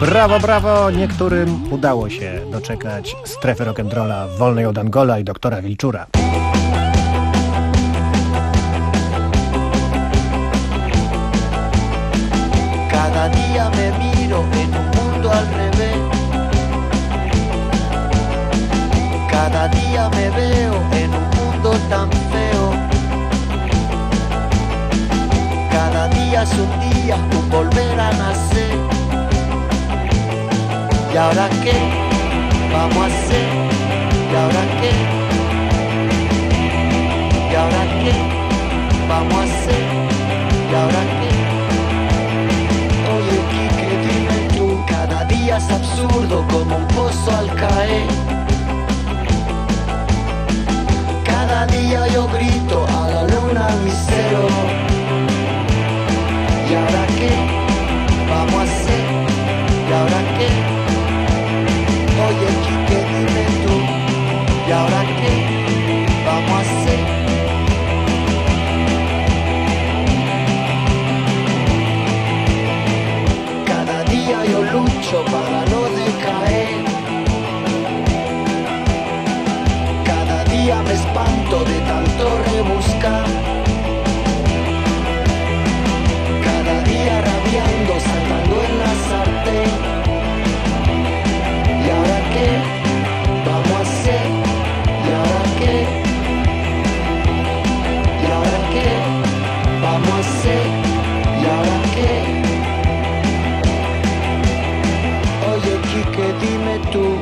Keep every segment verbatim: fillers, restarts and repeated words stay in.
Brawo, brawo! Niektórym udało się doczekać strefy rock'n'rolla wolnej od Angola i doktora Wilczura. Cada día me miro en un mundo al revés. Cada día me veo en un mundo tan feo. Cada día es un día, un volver a nacer. ¿Y ahora qué vamos a hacer? ¿Y ahora qué? ¿Y ahora qué vamos a hacer? ¿Y ahora qué? Oye, Quique, dime tú, cada día es absurdo como un pozo al caer. Cada día yo grito a la luna misero. ¿Y ahora qué vamos a hacer? ¿Y ahora qué? Oye, Quique, dime tú, ¿y ahora qué vamos a hacer? Cada día yo lucho para no decaer. Cada día me espanto de tanto rebuscar. Cada día rabiando, saltando en la sartén. ¿Y ahora qué vamos a hacer? ¿Y ahora qué? ¿Y ahora qué vamos a hacer? ¿Y ahora qué? Oye, Quique, dime tú.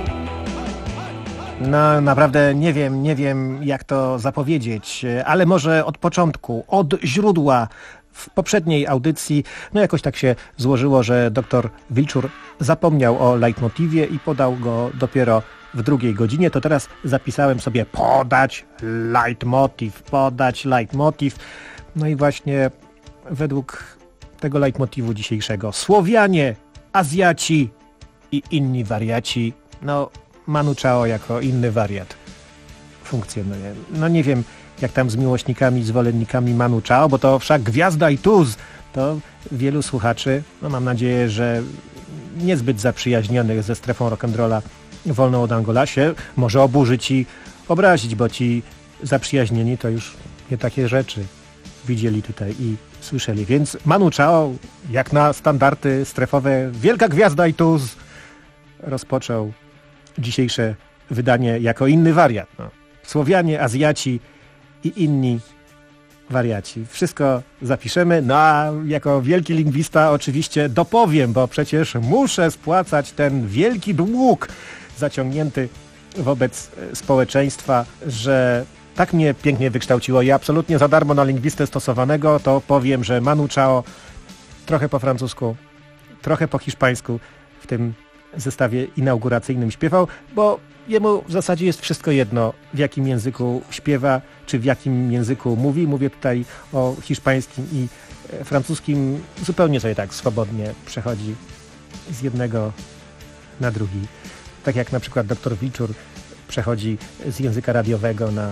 No naprawdę nie wiem, nie wiem jak to zapowiedzieć, ale może od początku, od źródła. W poprzedniej audycji, no jakoś tak się złożyło, że doktor Wilczur zapomniał o leitmotivie i podał go dopiero w drugiej godzinie, to teraz zapisałem sobie podać leitmotiv, podać leitmotiv. No i właśnie według tego leitmotivu dzisiejszego Słowianie, Azjaci i inni wariaci, no Manu Chao jako inny wariat funkcjonuje. No nie wiem jak tam z miłośnikami, zwolennikami Manu Chao, bo to wszak gwiazda i tuz. To wielu słuchaczy, no mam nadzieję, że niezbyt zaprzyjaźnionych ze strefą rock'n'rolla wolną od Angola się może oburzyć i obrazić, bo ci zaprzyjaźnieni to już nie takie rzeczy widzieli tutaj i słyszeli. Więc Manu Chao, jak na standardy strefowe, wielka gwiazda i tuz, rozpoczął dzisiejsze wydanie jako inny wariat. No. Słowianie, Azjaci i inni wariaci. Wszystko zapiszemy, no a jako wielki lingwista oczywiście dopowiem, bo przecież muszę spłacać ten wielki dług zaciągnięty wobec społeczeństwa, że tak mnie pięknie wykształciło i absolutnie za darmo na lingwistę stosowanego, to powiem, że Manu Chao trochę po francusku, trochę po hiszpańsku w tym zestawie inauguracyjnym śpiewał, bo jemu w zasadzie jest wszystko jedno, w jakim języku śpiewa, czy w jakim języku mówi. Mówię tutaj o hiszpańskim i francuskim. Zupełnie sobie tak swobodnie przechodzi z jednego na drugi. Tak jak na przykład doktor Wilczur przechodzi z języka radiowego na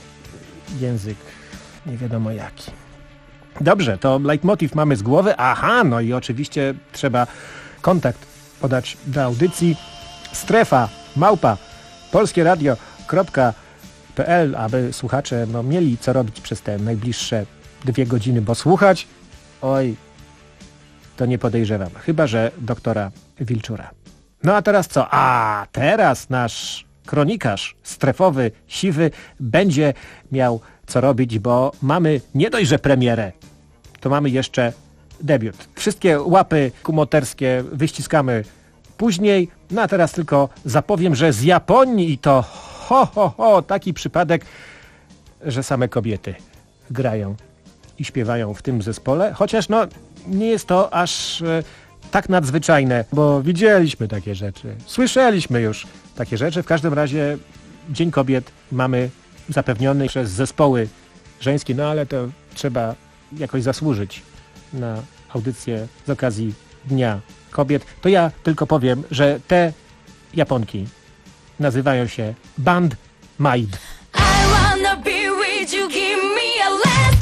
język nie wiadomo jaki. Dobrze, to leitmotiv mamy z głowy. Aha, no i oczywiście trzeba kontakt podać do audycji. Strefa, małpa, polskieradio kropka p l, aby słuchacze no, mieli co robić przez te najbliższe dwie godziny, bo słuchać, oj, to nie podejrzewam. Chyba że doktora Wilczura. No a teraz co? A teraz nasz kronikarz strefowy, siwy, będzie miał co robić, bo mamy nie dość, że premierę, to mamy jeszcze debiut. Wszystkie łapy kumoterskie wyściskamy później, no a teraz tylko zapowiem, że z Japonii i to ho, ho, ho, taki przypadek, że same kobiety grają i śpiewają w tym zespole, chociaż no nie jest to aż e, tak nadzwyczajne, bo widzieliśmy takie rzeczy, słyszeliśmy już takie rzeczy. W każdym razie Dzień Kobiet mamy zapewniony przez zespoły żeńskie, no ale to trzeba jakoś zasłużyć na audycję z okazji Dnia Kobiet. To ja tylko powiem, że te Japonki nazywają się Band Maid. I wanna be with you, give me a last.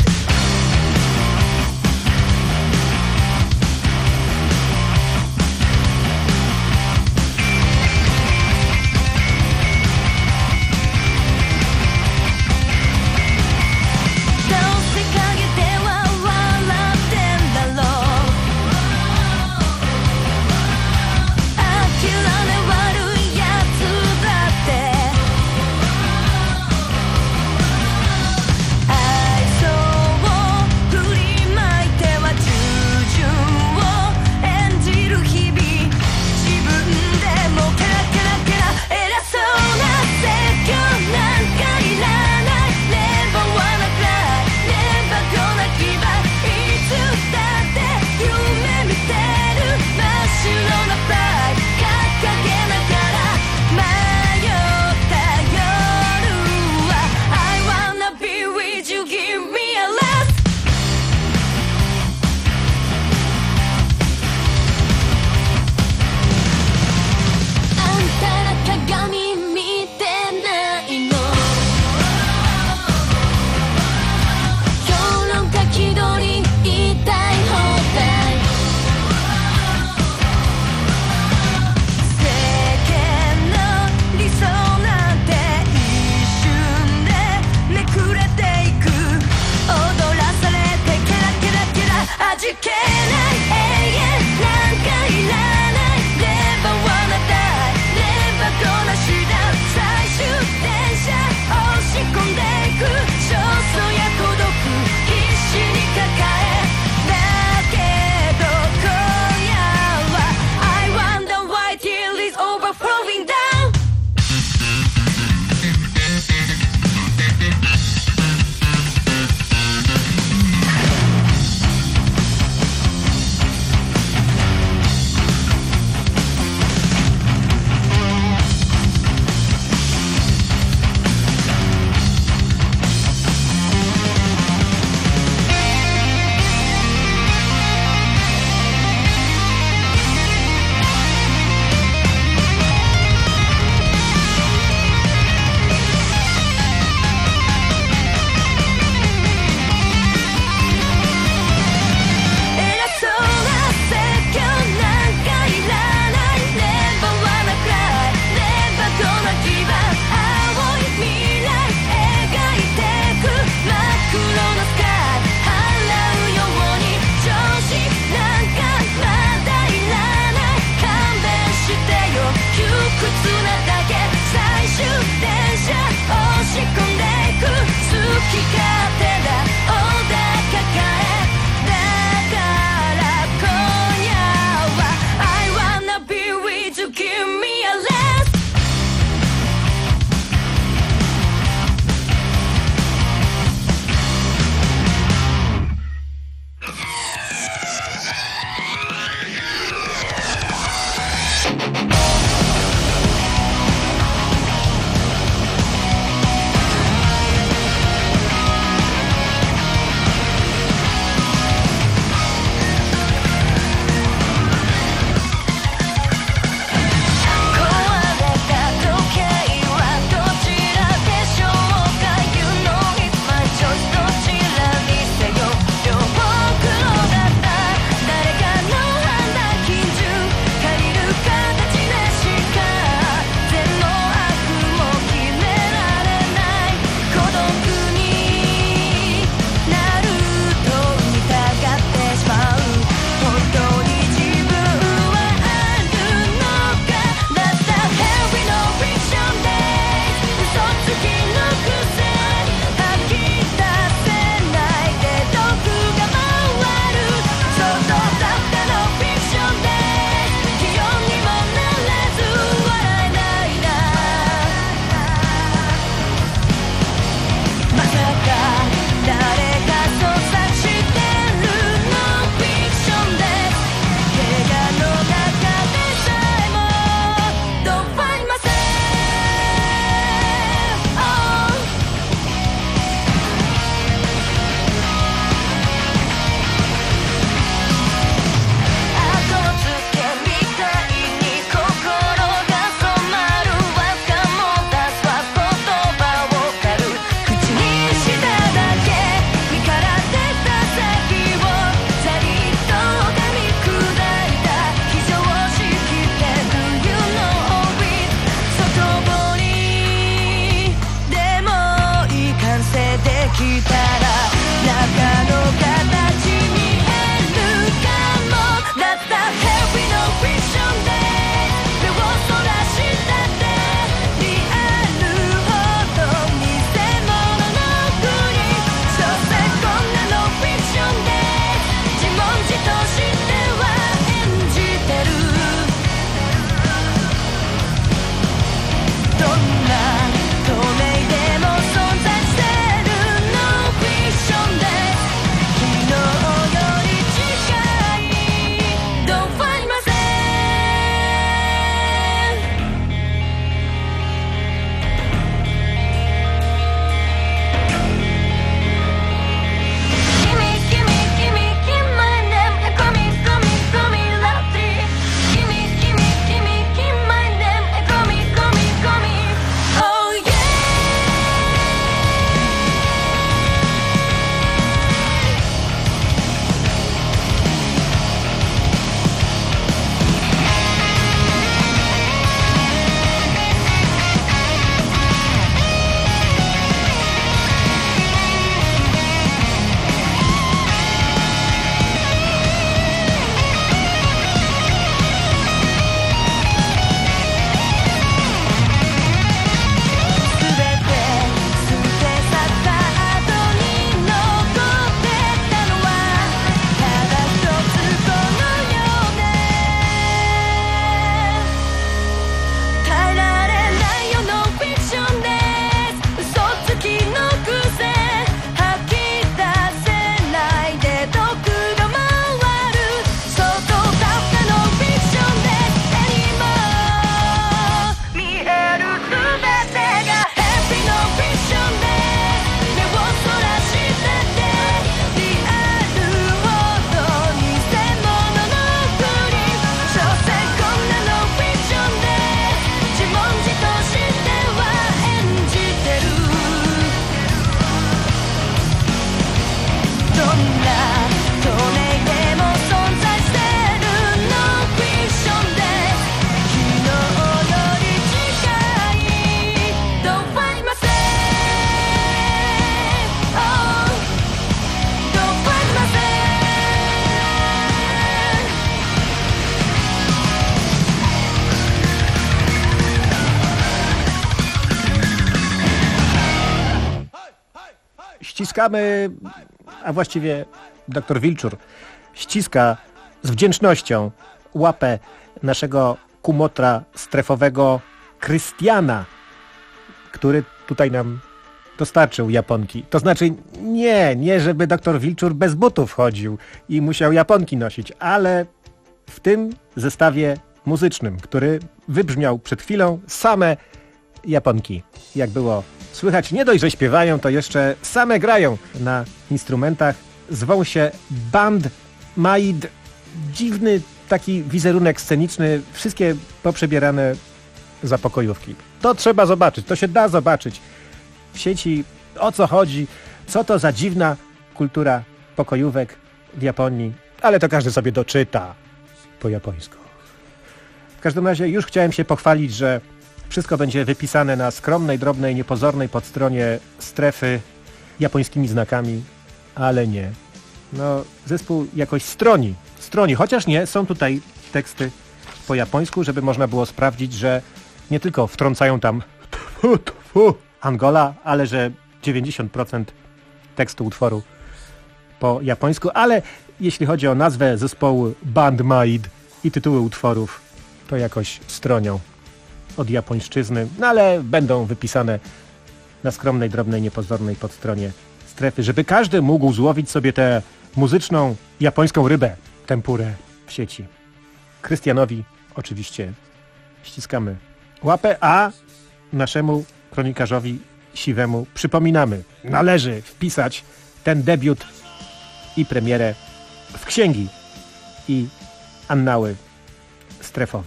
ściskamy, a właściwie doktor Wilczur ściska z wdzięcznością łapę naszego kumotra strefowego Krystiana, który tutaj nam dostarczył japonki. To znaczy nie, nie żeby doktor Wilczur bez butów chodził i musiał japonki nosić, ale w tym zestawie muzycznym, który wybrzmiał przed chwilą, same japonki. Jak było słychać, nie dość, że śpiewają, to jeszcze same grają na instrumentach. Zwą się Band Maid. Dziwny taki wizerunek sceniczny, wszystkie poprzebierane za pokojówki. To trzeba zobaczyć, to się da zobaczyć w sieci, o co chodzi, co to za dziwna kultura pokojówek w Japonii, ale to każdy sobie doczyta po japońsku. W każdym razie już chciałem się pochwalić, że wszystko będzie wypisane na skromnej, drobnej, niepozornej podstronie strefy japońskimi znakami, ale nie. No, zespół jakoś stroni, stroni, chociaż nie, są tutaj teksty po japońsku, żeby można było sprawdzić, że nie tylko wtrącają tam tfu, tfu, Angola, ale że dziewięćdziesiąt procent tekstu utworu po japońsku, ale jeśli chodzi o nazwę zespołu Band Maid i tytuły utworów, to jakoś stronią od japońszczyzny, no ale będą wypisane na skromnej, drobnej, niepozornej podstronie strefy, żeby każdy mógł złowić sobie tę muzyczną, japońską rybę, tempurę w sieci. Krystianowi oczywiście ściskamy łapę, a naszemu kronikarzowi siwemu przypominamy, należy wpisać ten debiut i premierę w księgi i annały strefowe.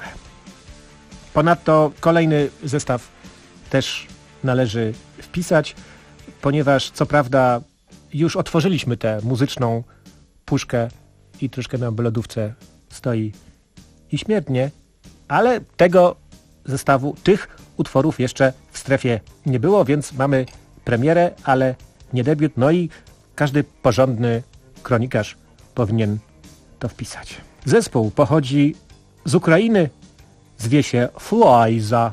Ponadto kolejny zestaw też należy wpisać, ponieważ co prawda już otworzyliśmy tę muzyczną puszkę i troszkę nam w lodówce stoi i śmiertnie, ale tego zestawu, tych utworów jeszcze w strefie nie było, więc mamy premierę, ale nie debiut, no i każdy porządny kronikarz powinien to wpisać. Zespół pochodzi z Ukrainy, zwie się Floiza.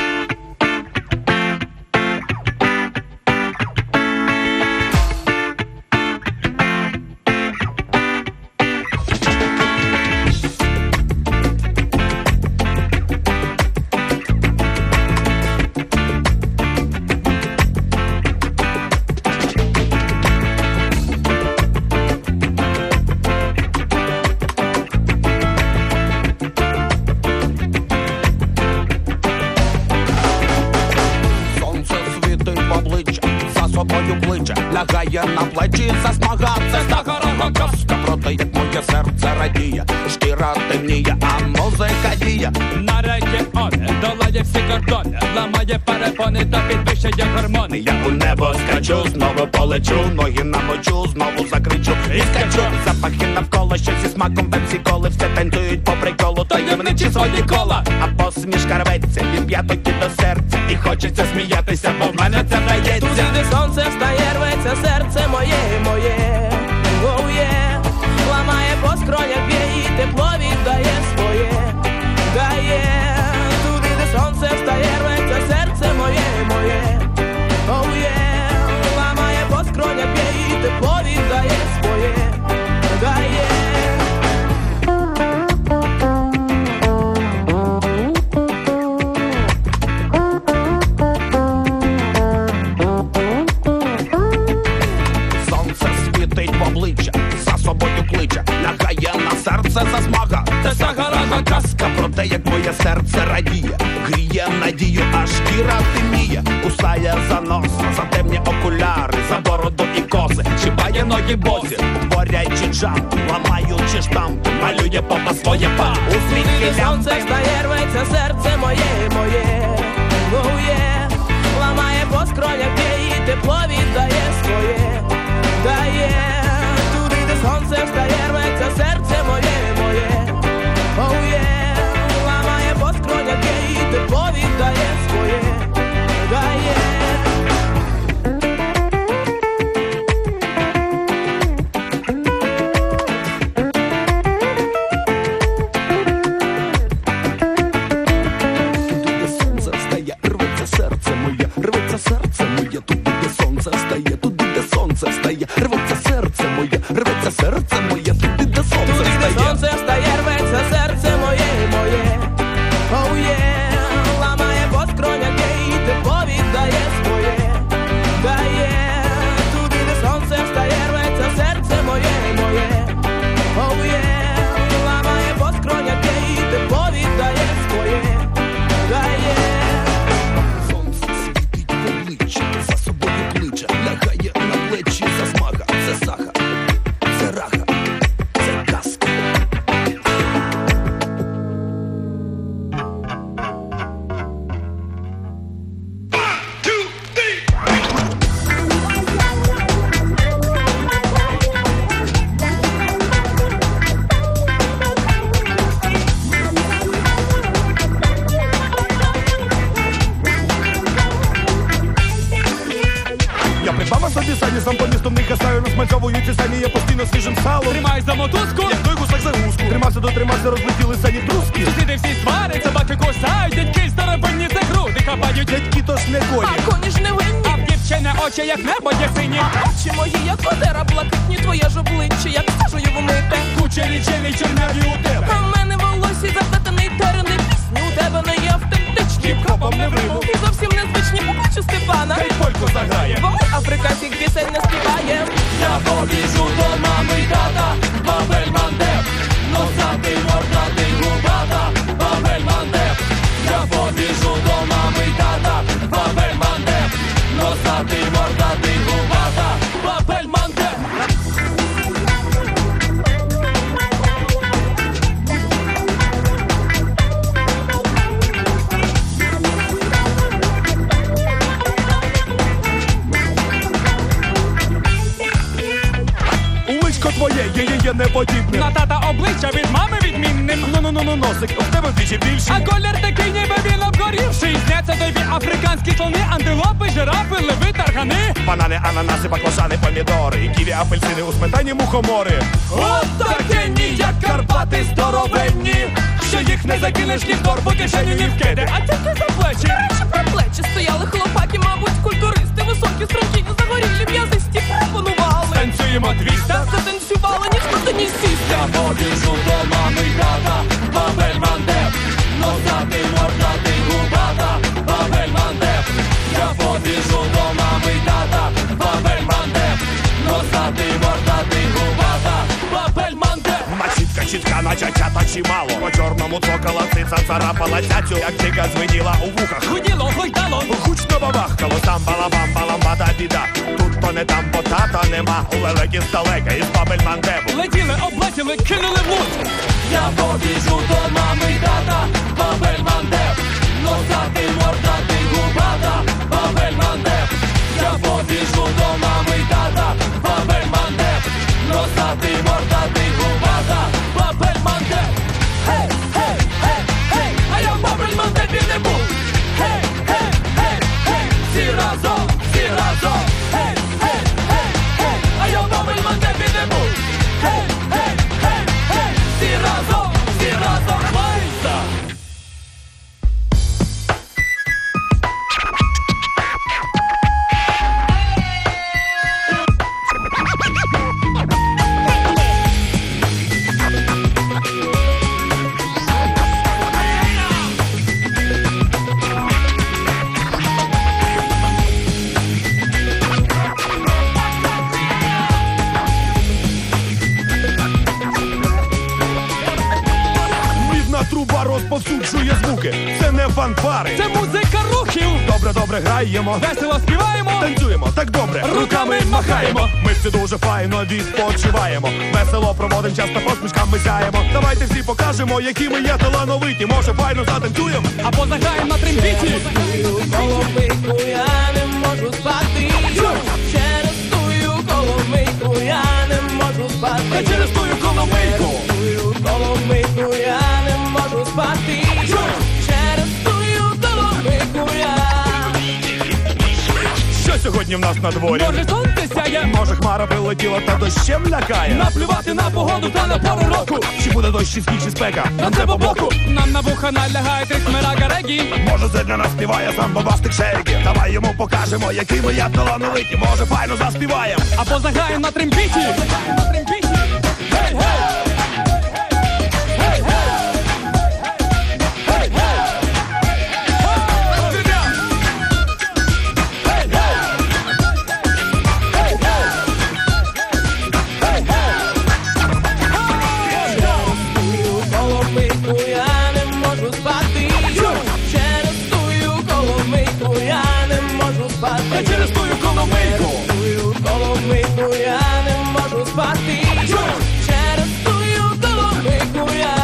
Лягає на плечі засмагаться Загорога казка про те, як моє серце радіє Шкіра темніє, а музика діє На регіони долає всі кордони Ламає перепони та підвищує гормони Я у небо скачу, знову полечу Ноги намочу, знову закричу і скачу Запахи навколо, що зі смаком пепсі-коли Все танцюють по приколу, таємничі свої кола А посмішка рветься від п'яток і до серця І хочеться сміятися, бо в мене це вдається Туди, де сонце встає, рветься серце моє, моє, оу є Ламає по скронях, б'є і тепло віддає своє, дає Туди, де сонце встає, рветься серце моє, моє, оу є Ламає по скронях, б'є і тепло віддає своє, дає Лягає на серце засмага Це Загорога казка про те, як моє серце радіє Гріє надію, а шкіра темніє Кусає за нос, за темні окуляри За бороду і коси, чіпає ноги босі Творячи джамп, ламаючи штамп Малює попа своє па, усміхи Туди, де сонце лямпи встає, рветься серце моє, моє, оу є Ламає по скронях, б'є і тепло віддає своє, дає Туди, де сонце встає, рветься серце моє, моє, оу є Ламає по скронях, б'є і тепло віддає своє, дає Серце моє, рветься серце моє, туди, де сонце встає, туди, де сонце встає. рветься серце моє, рветься серце моє, туди де сонце Туди, де встає. сонце встає, рветься серце моє, моє. Оу є, ламає по скронях і тепло віддає своє. Дає, туди, де сонце встає, рветься серце моє, моє. Оу є, ламає по скронях і тепло віддає своє. Дає. Сонце світить в обличчя, за собою кличе, лягає на плечі засмага. Це сага, це раха, це казка. Я придбав собі сані, сам по місту не касаю, насмальцьовую ці сані, я постійно свіжим салом. Тримай за мотузку, Як той гусак за гуску, тримався, дотримався, розлетіли сані труски. сусіди всі сварять, собаки кусають, дядьки старобинні за груди хапають. Дядьки то ж не коні. А коні ж не винні. А в дівчини очі, як небо є сині. Очі мої, як озера блакитні, твоє ж обличчя, як стежею вмите. Кучері челі чорняві у тебе. А в мене волосся заплетений терений, пісні у тебе не є автентичні. Хіп-хопом не вриму. І зовсім незвичні, побачу Степана. Хай польку заграє. Бо ми африканських пісень не співаєм. Я побіжу до мами й тата, бабель мандеп, носатий, мордатий, губата, бабель мандеп. Я побіжу до мами й тата, бабель мандеп, носатий, мордатий, губата, бабель мандеп. Личко твоє, є-є-є неподібне. На тата обличчя від мами відмінним. Ну-ну-ну, носик, в тебе вдвічі більший. А колір такий, ніби він обгорівший. Сняться тобі африканські слони, антилопи, жирафи, леви, таргани. Банани, ананаси, баклажани, помідори, ківі, апельсини, у сметані, мухомори. От такенні, як Карпати здоровенні, що їх не закинеш ні в торбу, кишені, ні в кеди, а тільки за плечі. Речі про плечі стояли хлопаки, мабуть, культуристи, високі, стрункі, загорілі, м'язисті, пропонували. Танцюємо твіста. Затанцювали, ніхто та ні сісти. Я побіжу до мами й тата, бабель мандеп, носатий, мордатий, губата, бабель мандеп. Я побіжу до мами й тата, бабель мандеп, носатий, мордатий, губата, бабель мандеп. Мачітка чітка, наче чата чимало. По чорному цокала циця, царапала цяцю, як тика звеніла у вухах. Гуділо, гойдало, Гучно бабахкало, там балабам, баламбада біда. Тут то не там, бо тата нема. У лелеки здалека, із бабель мандебу. летіли, облетіли, кинули в лут. Я побіжу до мами й тата, бабель мандеп, носатий, мордатий, губата, бабель мандеп. Я побіжу до мами й тата, бабель мандеп, носатий, мордатий, губата, бабель мандеп. Гей, гей, гей, гей, а я в бабель мандепі не був. Гей, гей, гей, гей, всі разом, всі разом. Гей, гей, гей, гей, а я в бабель мандепі не був. Гей, гей, гей, гей, всі разом, всі разом. Майста! Мідна труба розповсюджує звуки. Це не фанфари. Це музика рухів. Добре, добре, граємо. Весело співаємо. Танцюємо, так добре. Руками махаємо. Ми всі дуже файно відпочиваємо. Весело проводим час та посмішками сяємо. Давайте всі покажемо, які ми є талановиті. Може, файно затанцюємо. А позаграєм на трембіті. Коломийку я не можу спати. Через тую коломийку я не можу спати. Та через тую коломийку. Тую коломийку я не можу спати. Через тую коломийку я. Щось сьогодні в нас на дворі? Може сонце сяє, Може хмара прилетіла та дощем лякає? наплювати на погоду та на пору року. Чи буде дощ, чи сніг, чи спека? На це по боку, нам на вуха налягає трик мерага регі. Може це для нас співає сам бабастик Шеріки. Давай йому покажемо, які ми є талановиті. Може файно заспіваєм. Або заграєм на трембіті. На трембіті. Гей, гей! Гей, гей! Гей, гей! Я через тую коломийку, тую коломийку я не можу спати. Через тую коломийку я.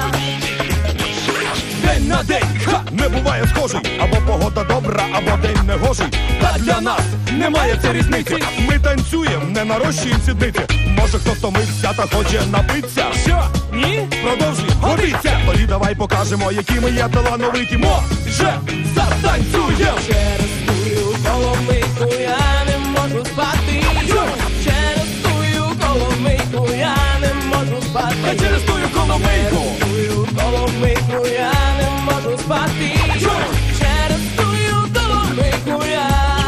День на день, ха, не буває схожий. Або погода добра, або день негожий. Та для нас немає це різниці. Ми танцюємо, не нарощуємо сідниці. Може хто втомився та хоче напитися. Що? Ні? Продовжуй, годиться. Тоді давай покажемо, які ми є талановиті. Може, затанцюємо. Через тую коломийку я не можу спати. Через тую коломийку я не можу спати. Та через тую коломийку, Тую коломийку я не можу спати. Через тую коломийку я.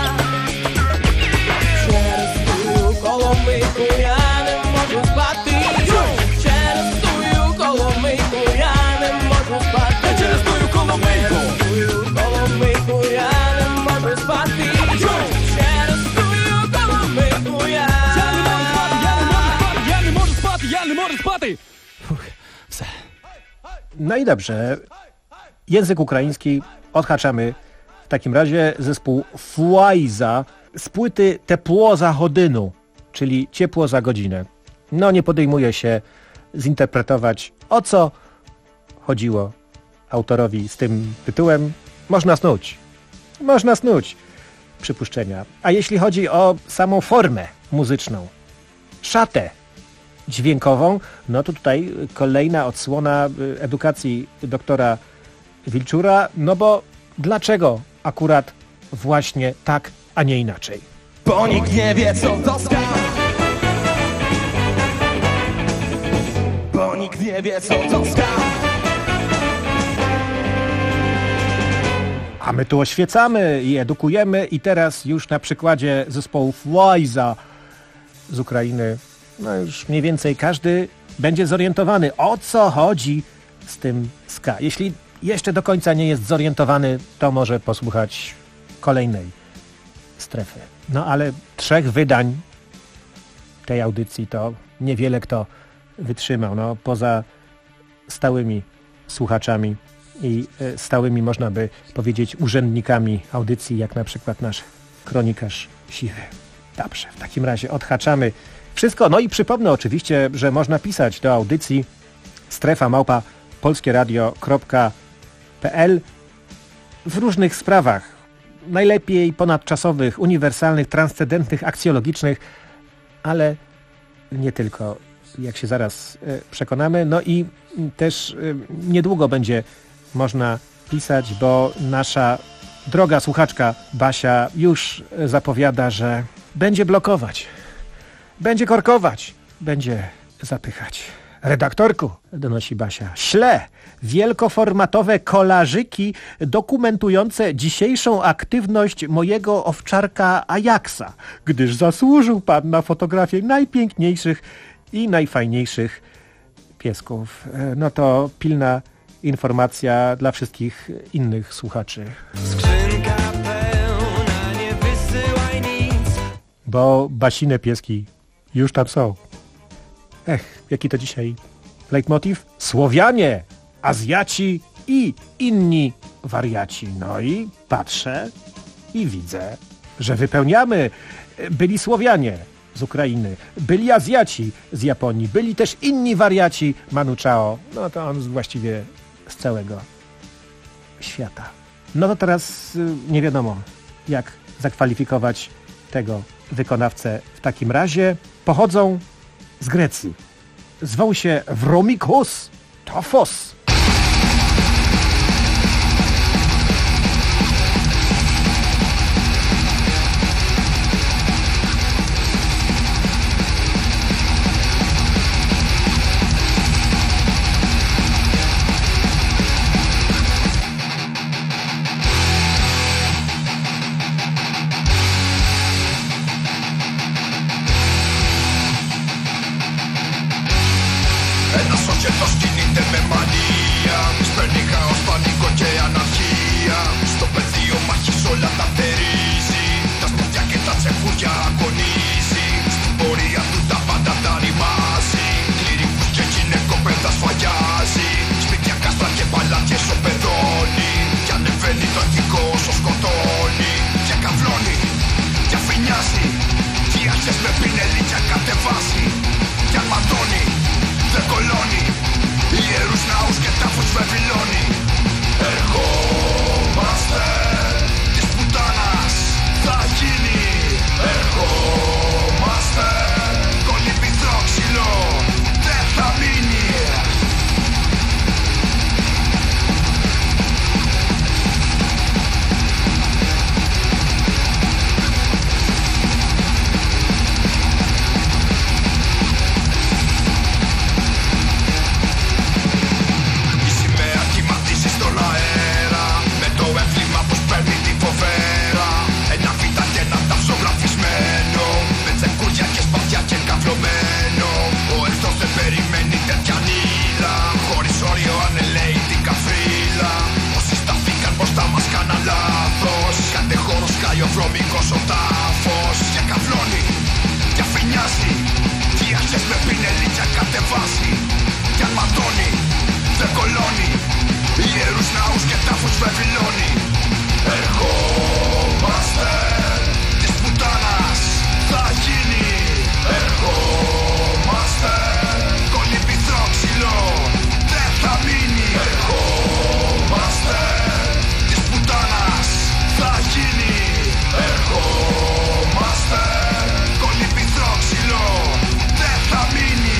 Через тую коломийку я не можу спати. Через тую коломийку я не можу спати. та через тую коломийку. Тую коломийку я не можу спати. Через тую коломийку я. Я не можу спати, я не можу спати, я не можу спати. Фух, все. No i dobrze. Język ukraiński odhaczamy. W takim razie zespół Fuajza z płyty Tepło za godynu, czyli ciepło za godzinę. No nie podejmuje się zinterpretować, o co chodziło autorowi z tym tytułem. Można snuć. Można snuć przypuszczenia. A jeśli chodzi o samą formę muzyczną, szatę dźwiękową, no to tutaj kolejna odsłona y, edukacji doktora Wilczura, no bo dlaczego akurat właśnie tak, a nie inaczej? Bo nikt nie wie, co to ska. Bo nikt nie wie, co to ska. A my tu oświecamy i edukujemy i teraz już na przykładzie zespołu Fuajza z Ukrainy, no już mniej więcej każdy będzie zorientowany, o co chodzi z tym ska. Jeśli jeszcze do końca nie jest zorientowany, to może posłuchać kolejnej strefy. No ale trzech wydań tej audycji to niewiele kto wytrzymał. No poza stałymi słuchaczami i y, stałymi, można by powiedzieć, urzędnikami audycji, jak na przykład nasz kronikarz Siwy. Dobrze, w takim razie odhaczamy wszystko. No i przypomnę oczywiście, że można pisać do audycji strefa małpa polskieradio kropka p l w różnych sprawach. Najlepiej ponadczasowych, uniwersalnych, transcendentnych, aksjologicznych, ale nie tylko, jak się zaraz y, przekonamy. No i też y, niedługo będzie można pisać, bo nasza droga słuchaczka Basia już zapowiada, że będzie blokować, będzie korkować, będzie zapychać. Redaktorku, donosi Basia, ślę wielkoformatowe kolażyki dokumentujące dzisiejszą aktywność mojego owczarka Ajaxa, gdyż zasłużył pan na fotografię najpiękniejszych i najfajniejszych piesków. No to pilna informacja dla wszystkich innych słuchaczy. Skrzynka pełna, nie wysyłaj nic. Bo basine pieski już tam są. Ech, jaki to dzisiaj leitmotiv? Słowianie, Azjaci i inni wariaci. No i patrzę i widzę, że wypełniamy. Byli Słowianie z Ukrainy, byli Azjaci z Japonii, byli też inni wariaci. Manu Chao, no to on właściwie z całego świata. No to teraz y, nie wiadomo, jak zakwalifikować tego wykonawcę w takim razie. Pochodzą z Grecji. Zwą się Vromikos Tofos. γέλος κινείται με μανία. Σπέρνει χάος, πανικό και αναρχία. Στο πεδίο μάχης όλα τα θερίζει. Τα σπίτια και τα τσεκούρια αγωνίζει. Στην πορεία του τα πάντα τα ρημάζει. Κληρικούς και γυναικοπαίδα σφαγιάζει. Σπίτια, κάστρα και παλάτια ισοπεδώνει. Κι ανεβαίνει το αρχικό όσο σκοτώνει. Και καυλώνει, και αφηνιάζει. Κι οι αρχές με πινελί και κατεβάζει. Κι αρματώνει, δεν κολώνει. Ιερούς ναούς και τάφους βεβηλώνει. Ερχόμαστε, της πουτάνας θα γίνει. Ερχόμαστε, κολυμπηθρό ξυλό δεν θα μείνει. Βρώμικος ο τάφος και καυλώνει και αφηνιάζει. Κι οι αρχές με πινελί και κατεβάζει. Κι αρματώνει, δεν κολώνει. Ιερούς ναούς και τάφους βεβηλώνει. Ερχόμαστε, της πουτάνας θα γίνει. Ερχόμαστε, κολυμπηθρό ξυλό δεν θα μείνει. Ερχόμαστε, της πουτάνας θα γίνει. Ερχόμαστε, κολυμπηθρό ξυλό δεν θα μείνει.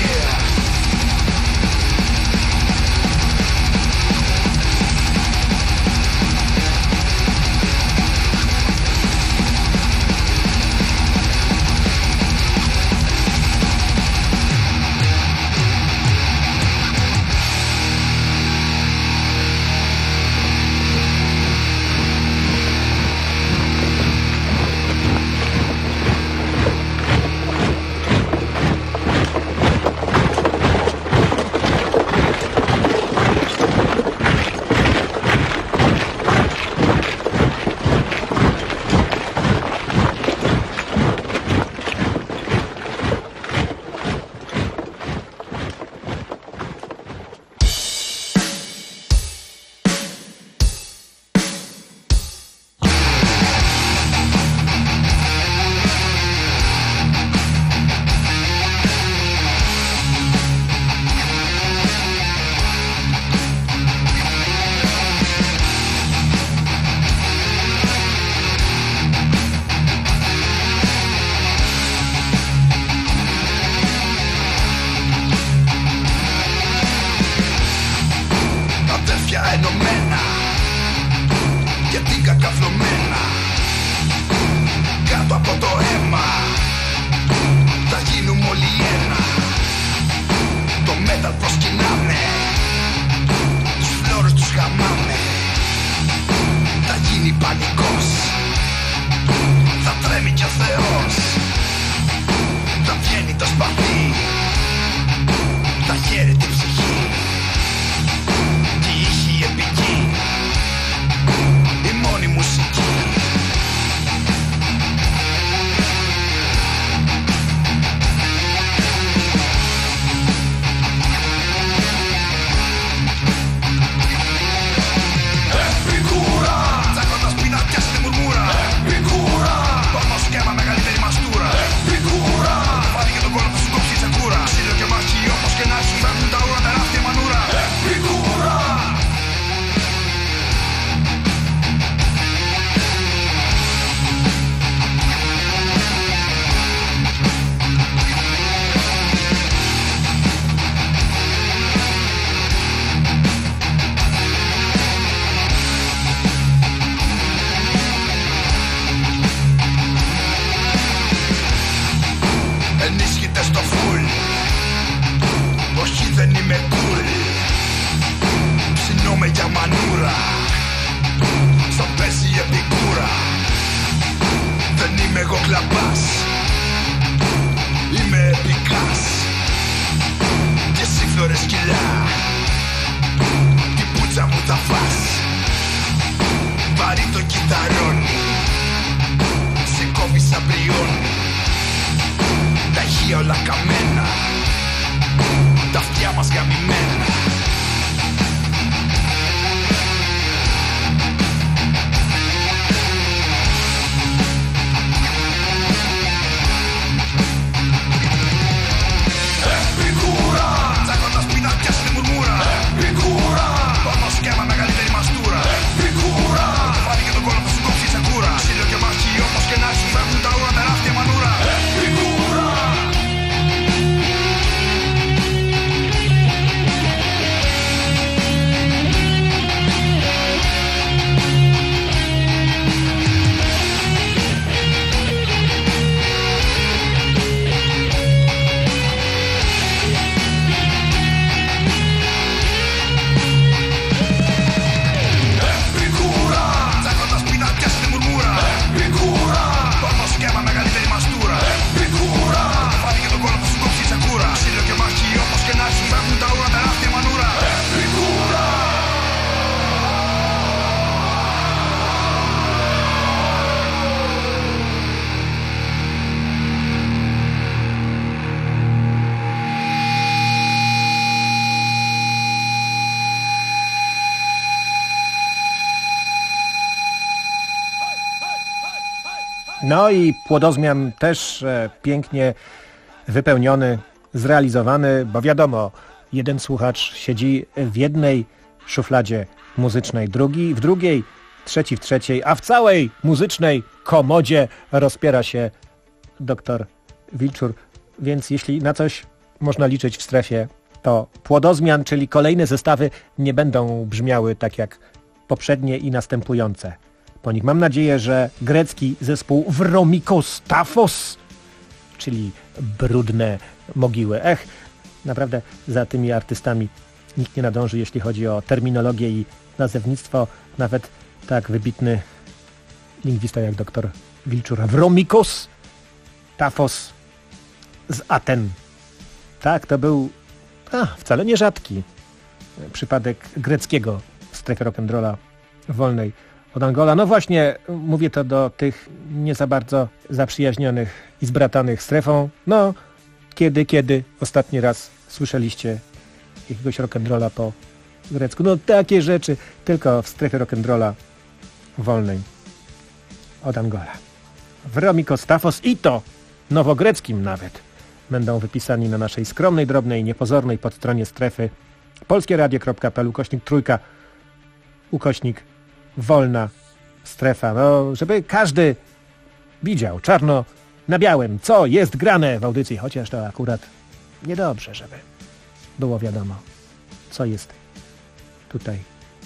Ενωμένα και την κακαφλωμένα κάτω από το αίμα θα γίνουμε όλοι ένα. Το μέταλ προσκυνάμε, τους φλόρους τους χαμάμε. Θα γίνει πανικός, θα τρέμει κι ο Θεός. Θα βγαίνει το σπαθί, θα χαίρει την ψυχή. Η επική, η μόνη μουσική. Επικούρα, τσάκοντας πινάκια στη μουρμούρα. Επικούρα, πόνο σκέμα μεγαλύτερη μαστούρα. Επικούρα, φάνη και τον κόλλο του σκόψει σε κούρα. Ξύλο και μάχη όπως και να έχει, φέρνουν τα ούρα τεράστια μανούρα. Επικούρα. Ενίσχυται στο φουλ, όχι δεν είμαι cool. Ψινόμαι για μανούρα, σαν πέσει η επικούρα. Δεν είμαι εγώ κλαμπάς, είμαι επικάς. Και εσύ φλωρες σκυλιά. μας γαμημένα. Επικούρα, τσάκοντας πινάκια στη μουρμούρα. Επικούρα, το σκέμα μεγαλύτερη μαστούρα. Επικούρα, το φάνη και τον κόλλο θα σου κόψει σακούρα. Ξύλο και μάχη όπως και να σου φεύγουν τα ούρα τεράστια μανούρα. Επικούρα. No i Płodozmian też e, pięknie wypełniony, zrealizowany, bo wiadomo, jeden słuchacz siedzi w jednej szufladzie muzycznej, drugi w drugiej, trzeci w trzeciej, a w całej muzycznej komodzie rozpiera się doktor Wilczur. Więc jeśli na coś można liczyć w strefie, to Płodozmian, czyli kolejne zestawy nie będą brzmiały tak jak poprzednie i następujące. Po nich mam nadzieję, że grecki zespół Vromikos Tafos, czyli brudne mogiły. Ech, naprawdę za tymi artystami nikt nie nadąży, jeśli chodzi o terminologię i nazewnictwo. Nawet tak wybitny lingwista jak doktor Wilczur. Vromikos Tafos z Aten. Tak, to był a, wcale nie rzadki przypadek greckiego w strefie rock'n'rolla wolnej od Angola. No właśnie, mówię to do tych nie za bardzo zaprzyjaźnionych i zbratanych strefą. No, kiedy, kiedy ostatni raz słyszeliście jakiegoś rock'n'rolla po grecku? No takie rzeczy tylko w strefie rock'n'rolla wolnej od Angola. Vromikos Tafos i to nowogreckim nawet będą wypisani na naszej skromnej, drobnej, niepozornej podstronie strefy polskieradio.pl ukośnik trójka ukośnik wolna strefa. No, żeby każdy widział czarno na białym, co jest grane w audycji, chociaż to akurat niedobrze, żeby było wiadomo, co jest tutaj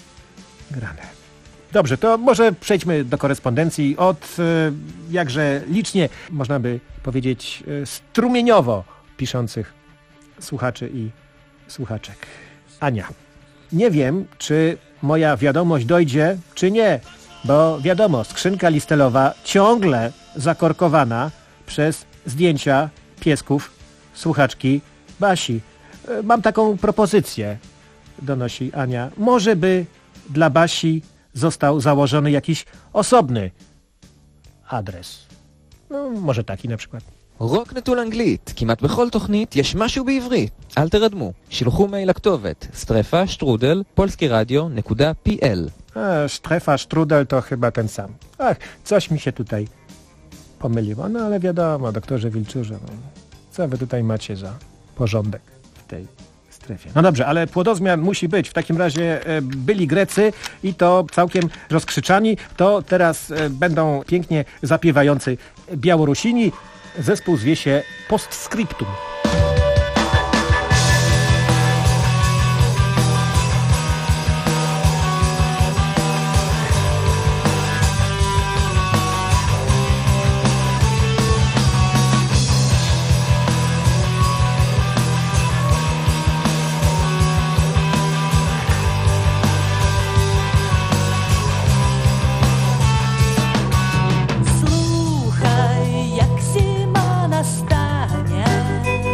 grane. Dobrze, to może przejdźmy do korespondencji od jakże licznie, można by powiedzieć, strumieniowo piszących słuchaczy i słuchaczek. Ania, nie wiem, czy moja wiadomość dojdzie, czy nie, bo wiadomo, skrzynka listelowa ciągle zakorkowana przez zdjęcia piesków słuchaczki Basi. Mam taką propozycję, donosi Ania. Może by dla Basi został założony jakiś osobny adres. No, może taki na przykład. רוק נטול אנגלית, כמעט בכל תוכנית יש משהו בעברית. אל תרדמו, שלחו מייל לכתובת strefa strudel polskieradio kropka p l. A, strefa strudel to chyba ten sam. Ach, coś mi się tutaj pomyliło. No ale wiadomo, doktorze Wilczurze, no, co wy tutaj macie za porządek w tej strefie? No dobrze, ale Płodozmian musi być. W takim razie e, byli Grecy i to całkiem rozkrzyczani. To teraz e, będą pięknie zapiewający Białorusini. Zespół zwie się Postscriptum. Słuchaj, jak zima nastanie.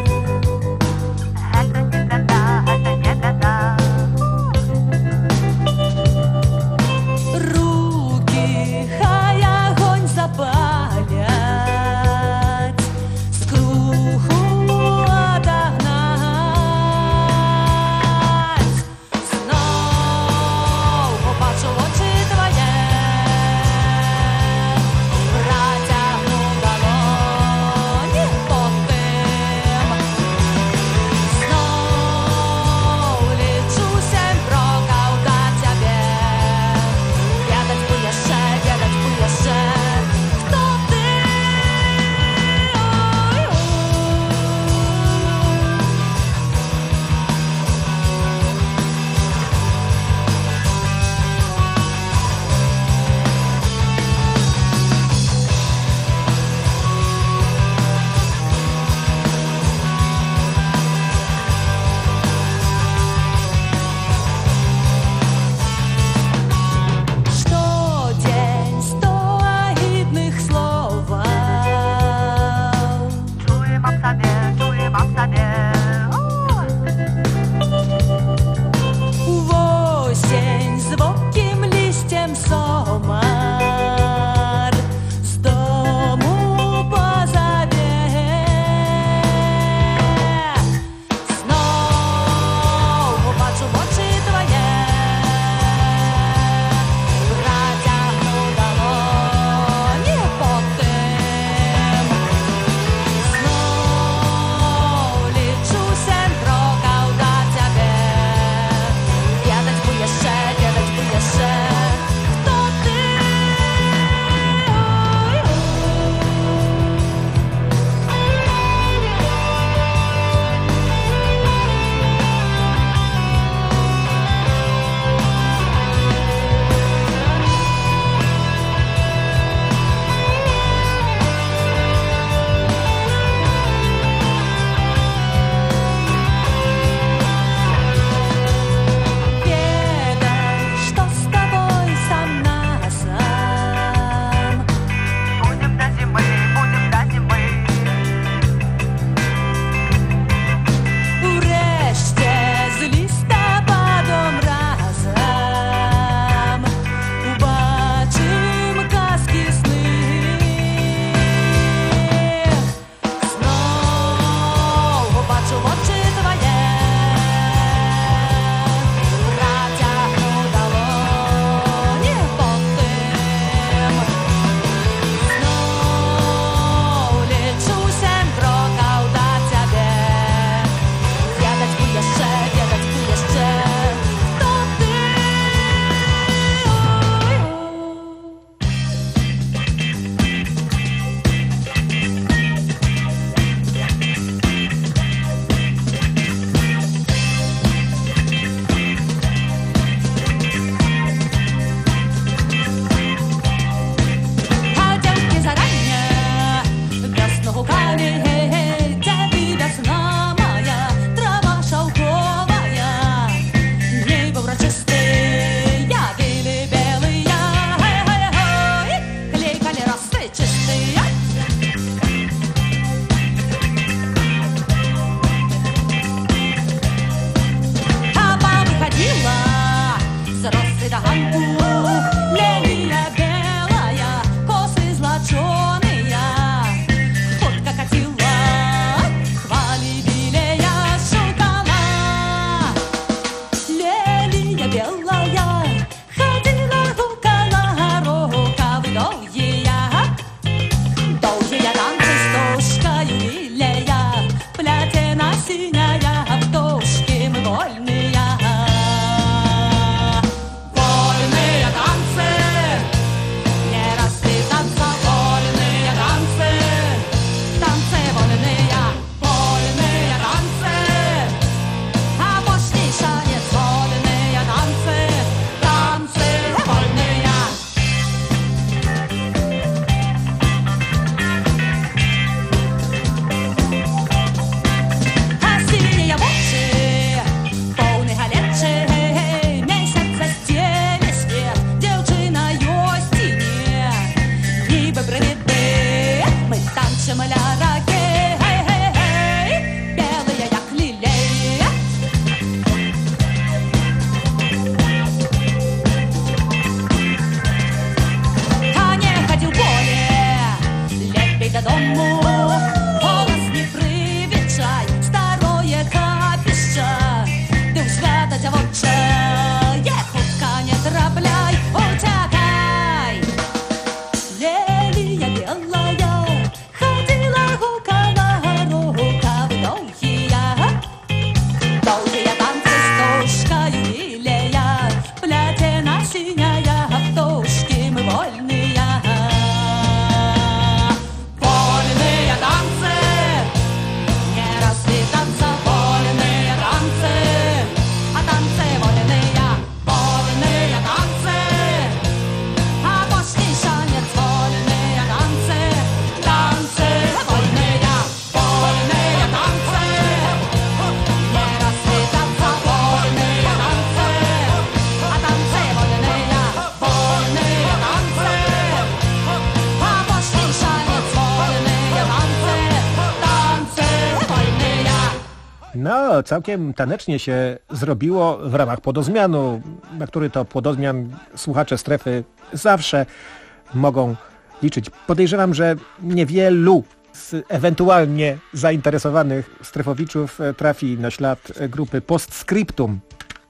No, całkiem tanecznie się zrobiło w ramach podozmianu, na który to podozmian słuchacze strefy zawsze mogą liczyć. Podejrzewam, że niewielu z ewentualnie zainteresowanych strefowiczów trafi na ślad grupy Postscriptum.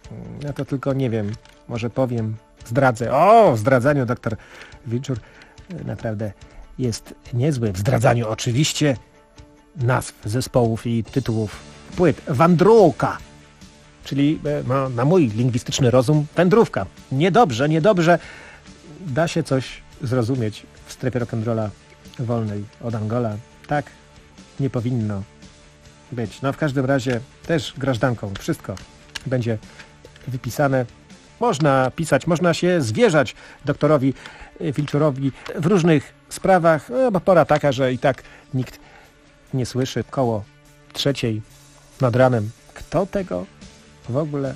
Ja to tylko nie wiem, może powiem, zdradzę. O, w zdradzaniu doktor Wilczur naprawdę jest niezły. W zdradzaniu oczywiście nazw zespołów i tytułów płyt. Wandrówka, czyli no, na mój lingwistyczny rozum wędrówka. Niedobrze, niedobrze da się coś zrozumieć w strefie rock'n'rolla wolnej od Angola. Tak nie powinno być. No w każdym razie też grażdanką. Wszystko będzie wypisane. Można pisać, można się zwierzać doktorowi Wilczurowi w różnych sprawach, no, bo pora taka, że i tak nikt nie słyszy. Koło trzeciej nad ranem. Kto tego w ogóle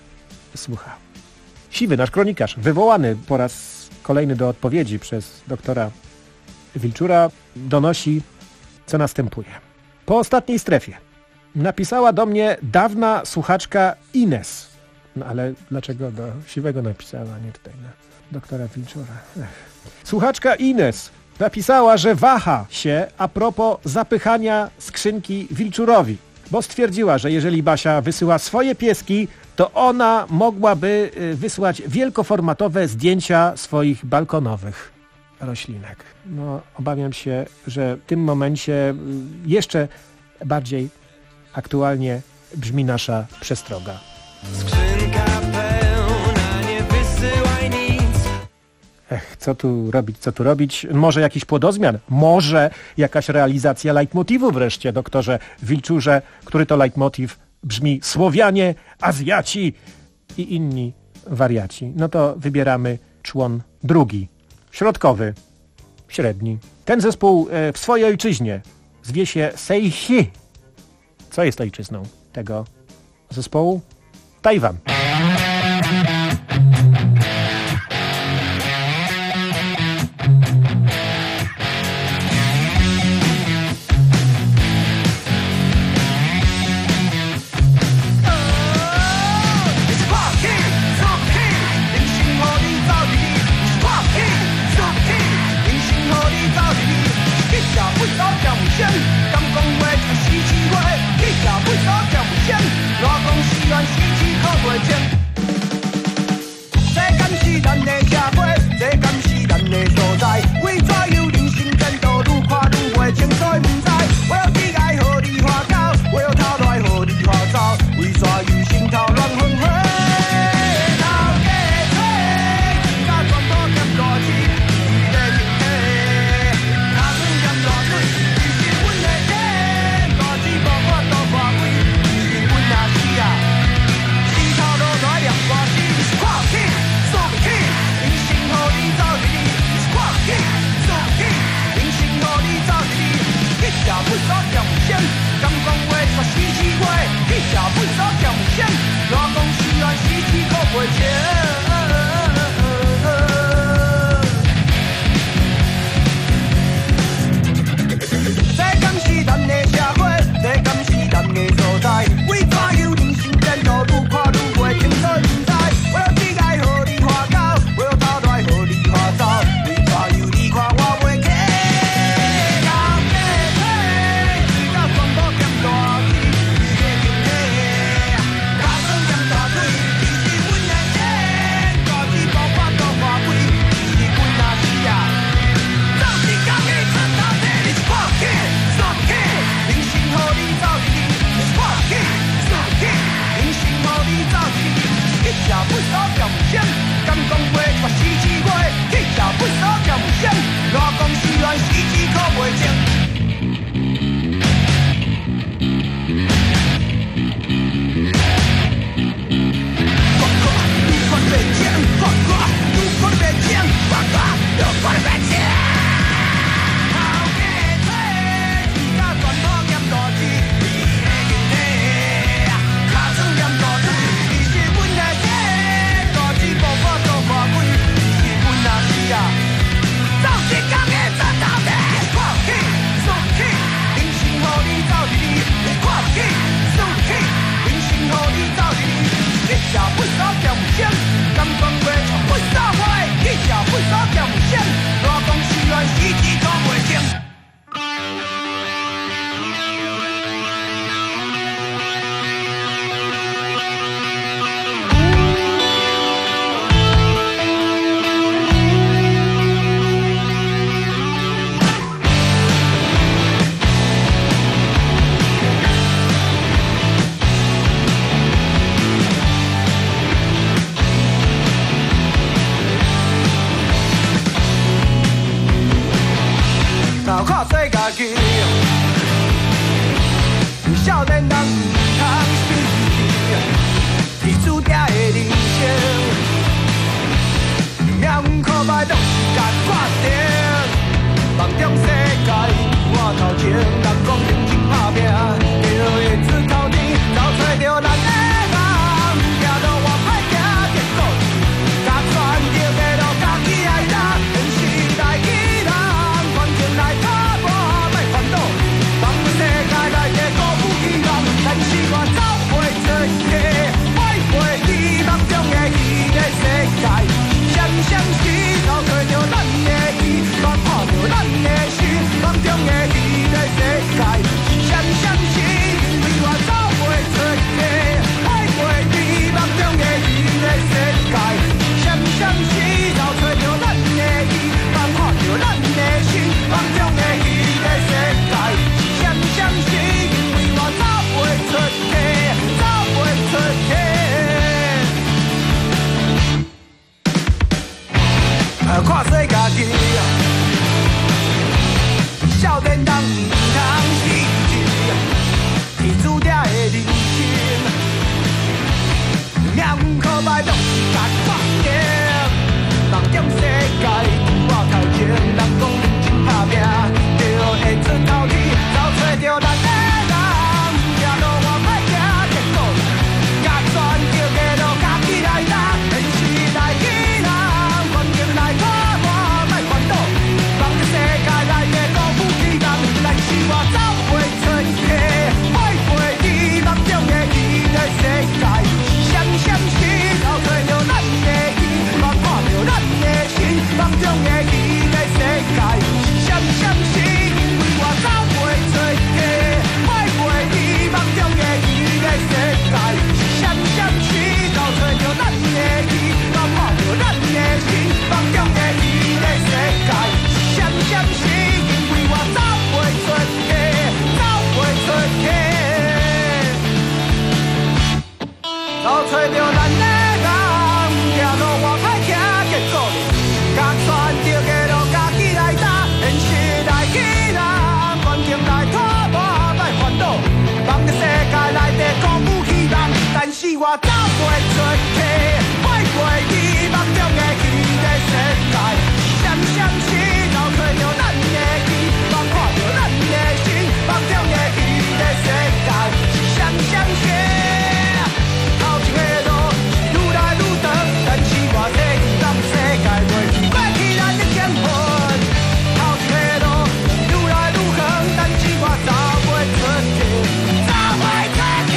słucha? Siwy, nasz kronikarz, wywołany po raz kolejny do odpowiedzi przez doktora Wilczura, donosi, co następuje. Po ostatniej strefie napisała do mnie dawna słuchaczka Ines. No ale dlaczego do Siwego napisała, nie tutaj na doktora Wilczura? Ech. Słuchaczka Ines napisała, że waha się a propos zapychania skrzynki Wilczurowi, bo stwierdziła, że jeżeli Basia wysyła swoje pieski, to ona mogłaby wysłać wielkoformatowe zdjęcia swoich balkonowych roślinek. No, obawiam się, że w tym momencie jeszcze bardziej aktualnie brzmi nasza przestroga. Skrzynka pełna, nie wysyłaj nic. Ech, co tu robić, co tu robić? Może jakiś płodozmian? Może jakaś realizacja leitmotivu wreszcie, doktorze Wilczurze, który to leitmotiv brzmi Słowianie, Azjaci i inni wariaci. No to wybieramy człon drugi, środkowy, średni. Ten zespół w swojej ojczyźnie zwie się Seihi. Co jest ojczyzną tego zespołu? Tajwan. 者不少剑声，感官过从不少花的记者不少剑声，大公司原时志做袂成。看世家己，少年人不通失志，是注定的人生。命运可歹，拢是甲决定。梦中世界，我头前人讲认真打拼，就会出头天，找找着咱的人，行路我歹行结果，甲选择的路家己来担，现实来去人，反正来拖。但是我走袂出去，飞袂去梦中的彼个世界。闪闪时头找着咱的伊，我看着咱的心，梦中的彼个世界。闪闪时因为我走袂出去，飞袂去梦中的彼个世界。闪闪时头找着咱的伊，我看着咱的心，梦中的彼个世界。闪闪时因为我走袂出去，走袂出去。啊，看世家己，少年人不通失志，是注定的人生。命运可歹，拢是甲决定。梦中世界，我头前人讲认真打拼，就会出头天，找找着咱的。我走袂出去，飞袂去梦中的彼个世界。闪闪时头找着咱的伊，我看着咱的心，梦中的彼个世界。闪闪时，头前的路是愈来愈长，但是我体让世界袂过去咱的缘分。头前的路是愈来愈远，但是我走袂出去，走袂出去。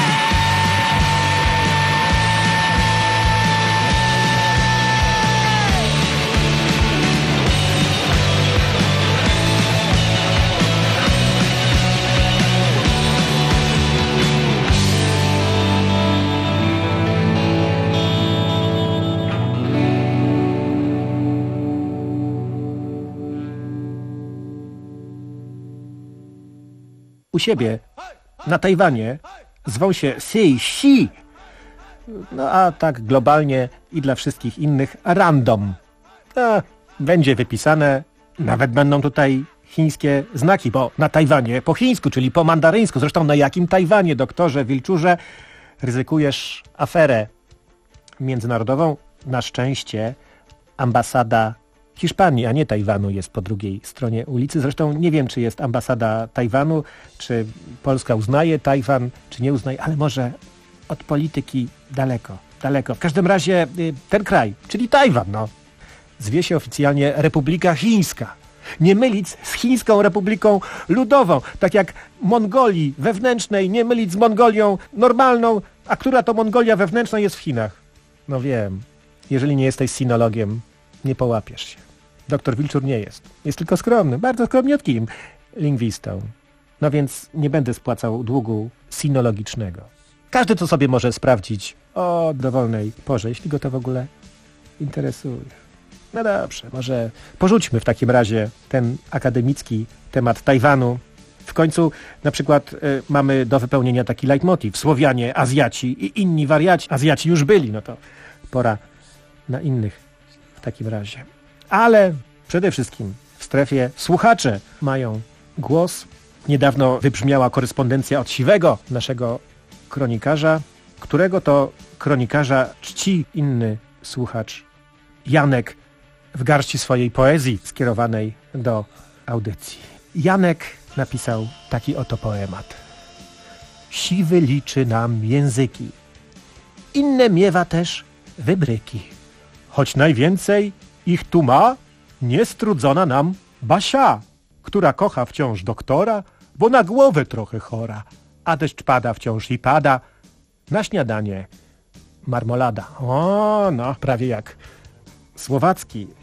U siebie na Tajwanie zwał się Seyxi, no a tak globalnie i dla wszystkich innych random. A, będzie wypisane, nawet będą tutaj chińskie znaki, bo na Tajwanie po chińsku, czyli po mandaryńsku. Zresztą na jakim Tajwanie, doktorze Wilczurze, ryzykujesz aferę międzynarodową? Na szczęście ambasada Hiszpanii, a nie Tajwanu jest po drugiej stronie ulicy. Zresztą nie wiem, czy jest ambasada Tajwanu, czy Polska uznaje Tajwan, czy nie uznaje, ale może od polityki daleko, daleko. W każdym razie ten kraj, czyli Tajwan, no, zwie się oficjalnie Republika Chińska. Nie mylić z Chińską Republiką Ludową, tak jak Mongolii wewnętrznej nie mylić z Mongolią normalną, A która to Mongolia wewnętrzna jest w Chinach? No wiem, jeżeli nie jesteś sinologiem, nie połapiesz się. Doktor Wilczur nie jest. Jest tylko skromnym, bardzo skromniutkim lingwistą. No więc nie będę spłacał długu sinologicznego. Każdy to sobie może sprawdzić o dowolnej porze, jeśli go to w ogóle interesuje. No dobrze, może porzućmy w takim razie ten akademicki temat Tajwanu. W końcu na przykład y, mamy do wypełnienia taki leitmotiv. Słowianie, Azjaci i inni wariaci. Azjaci już byli, no to pora na innych w takim razie. Ale przede wszystkim w strefie słuchacze mają głos. Niedawno wybrzmiała korespondencja od Siwego, naszego kronikarza, którego to kronikarza czci inny słuchacz, Janek, w garści swojej poezji skierowanej do audycji. Janek napisał taki oto poemat. Siwy liczy nam języki, inne miewa też wybryki. Choć najwięcej ich tu ma, niestrudzona nam Basia, która kocha wciąż doktora, bo na głowę trochę chora, a deszcz pada wciąż i pada, na śniadanie marmolada. O, no, prawie jak słowacki